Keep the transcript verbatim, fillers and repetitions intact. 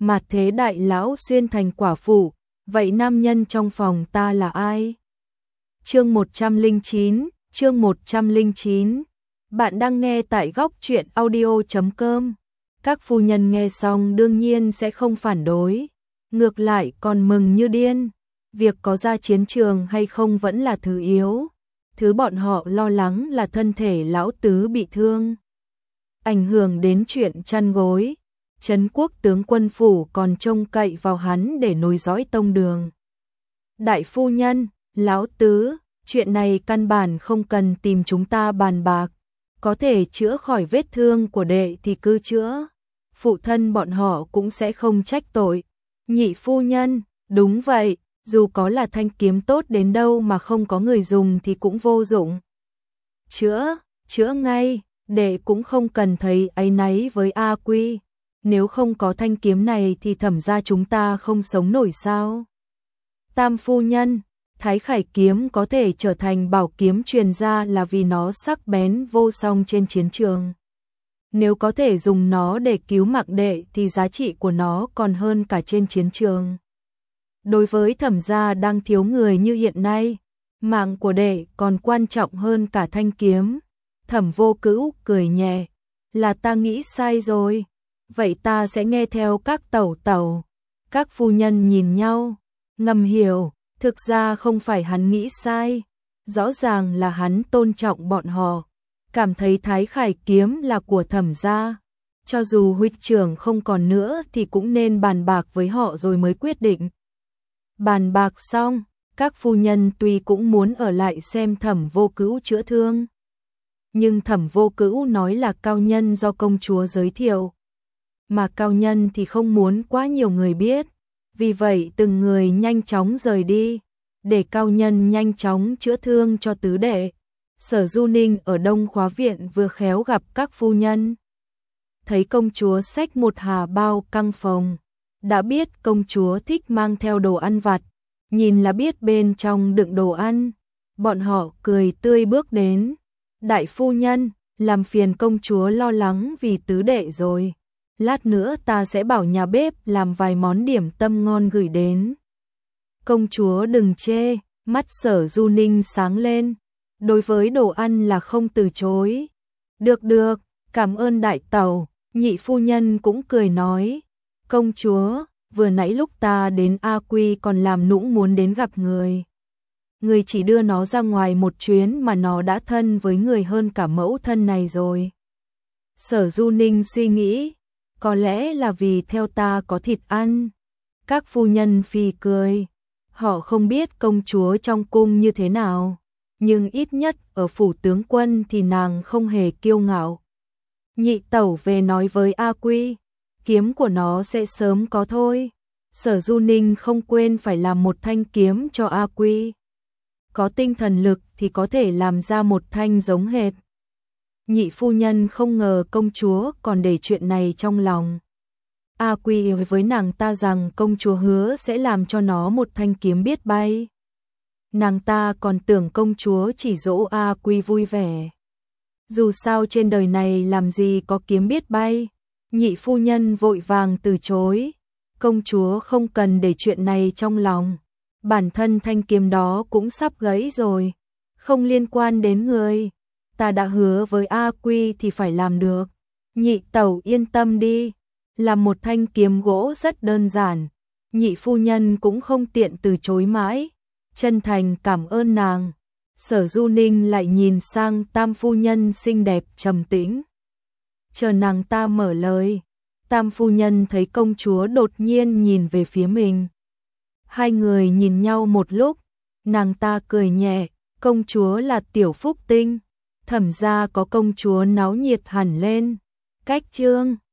mà thế đại lão xuyên thành quả phụ, vậy nam nhân trong phòng ta là ai? Chương một trăm lẻ chín, chương một trăm lẻ chín. Bạn đang nghe tại góc truyện audio chấm com. Các phu nhân nghe xong đương nhiên sẽ không phản đối, ngược lại còn mừng như điên. Việc có ra chiến trường hay không vẫn là thứ yếu, thứ bọn họ lo lắng là thân thể lão tứ bị thương, ảnh hưởng đến chuyện chăn gối. Trấn Quốc tướng quân phủ còn trông cậy vào hắn để nối dõi tông đường. Đại phu nhân, lão tứ, chuyện này căn bản không cần tìm chúng ta bàn bạc, có thể chữa khỏi vết thương của đệ thì cứ chữa, phụ thân bọn họ cũng sẽ không trách tội. Nhị phu nhân, đúng vậy, dù có là thanh kiếm tốt đến đâu mà không có người dùng thì cũng vô dụng. Chữa, chữa ngay, đệ cũng không cần thấy áy náy với A Quy. Nếu không có thanh kiếm này thì Thẩm gia chúng ta không sống nổi sao? Tam phu nhân, Thái Khải kiếm có thể trở thành bảo kiếm truyền gia là vì nó sắc bén vô song trên chiến trường. Nếu có thể dùng nó để cứu mạng đệ thì giá trị của nó còn hơn cả trên chiến trường. Đối với Thẩm gia đang thiếu người như hiện nay, mạng của đệ còn quan trọng hơn cả thanh kiếm. Thẩm Vô Cữu cười nhẹ, là ta nghĩ sai rồi. Vậy ta sẽ nghe theo các tẩu tẩu. Các phu nhân nhìn nhau, ngầm hiểu, thực ra không phải hắn nghĩ sai, rõ ràng là hắn tôn trọng bọn họ, cảm thấy Thái Khải kiếm là của Thẩm gia. Cho dù huynh trưởng không còn nữa thì cũng nên bàn bạc với họ rồi mới quyết định. Bàn bạc xong, các phu nhân tuy cũng muốn ở lại xem Thẩm Vô Cữu chữa thương, nhưng Thẩm Vô Cữu nói là cao nhân do công chúa giới thiệu, mà cao nhân thì không muốn quá nhiều người biết, vì vậy từng người nhanh chóng rời đi, để cao nhân nhanh chóng chữa thương cho tứ đệ. Sở Du Ninh ở Đông Khóa Viện vừa khéo gặp các phu nhân, thấy công chúa xách một hà bao căng phồng, đã biết công chúa thích mang theo đồ ăn vặt, nhìn là biết bên trong đựng đồ ăn. Bọn họ cười tươi bước đến. Đại phu nhân, làm phiền công chúa lo lắng vì tứ đệ rồi. Lát nữa ta sẽ bảo nhà bếp làm vài món điểm tâm ngon gửi đến. Công chúa đừng chê, mắt Sở Du Ninh sáng lên. Đối với đồ ăn là không từ chối. Được được, cảm ơn đại tẩu. Nhị phu nhân cũng cười nói. Công chúa, vừa nãy lúc ta đến A Quy còn làm nũng muốn đến gặp người. Người chỉ đưa nó ra ngoài một chuyến mà nó đã thân với người hơn cả mẫu thân này rồi. Sở Du Ninh suy nghĩ, có lẽ là vì theo ta có thịt ăn. Các phu nhân phì cười, họ không biết công chúa trong cung như thế nào, nhưng ít nhất ở phủ tướng quân thì nàng không hề kiêu ngạo. Nhị tẩu về nói với A Quy, kiếm của nó sẽ sớm có thôi. Sở Du Ninh không quên phải làm một thanh kiếm cho A Quy. Có tinh thần lực thì có thể làm ra một thanh giống hệt. Nhị phu nhân không ngờ công chúa còn để chuyện này trong lòng. A Quy với nàng ta rằng công chúa hứa sẽ làm cho nó một thanh kiếm biết bay. Nàng ta còn tưởng công chúa chỉ dỗ A Quy vui vẻ. Dù sao trên đời này làm gì có kiếm biết bay. Nhị phu nhân vội vàng từ chối. Công chúa không cần để chuyện này trong lòng. Bản thân thanh kiếm đó cũng sắp gãy rồi, không liên quan đến người. Ta đã hứa với A Quy thì phải làm được. Nhị tẩu yên tâm đi, làm một thanh kiếm gỗ rất đơn giản. Nhị phu nhân cũng không tiện từ chối mãi, chân thành cảm ơn nàng. Sở Du Ninh lại nhìn sang tam phu nhân xinh đẹp trầm tĩnh, chờ nàng ta mở lời. Tam phu nhân thấy công chúa đột nhiên nhìn về phía mình. Hai người nhìn nhau một lúc, nàng ta cười nhẹ, công chúa là tiểu phúc tinh, Thẩm gia có công chúa náo nhiệt hẳn lên. Cách chương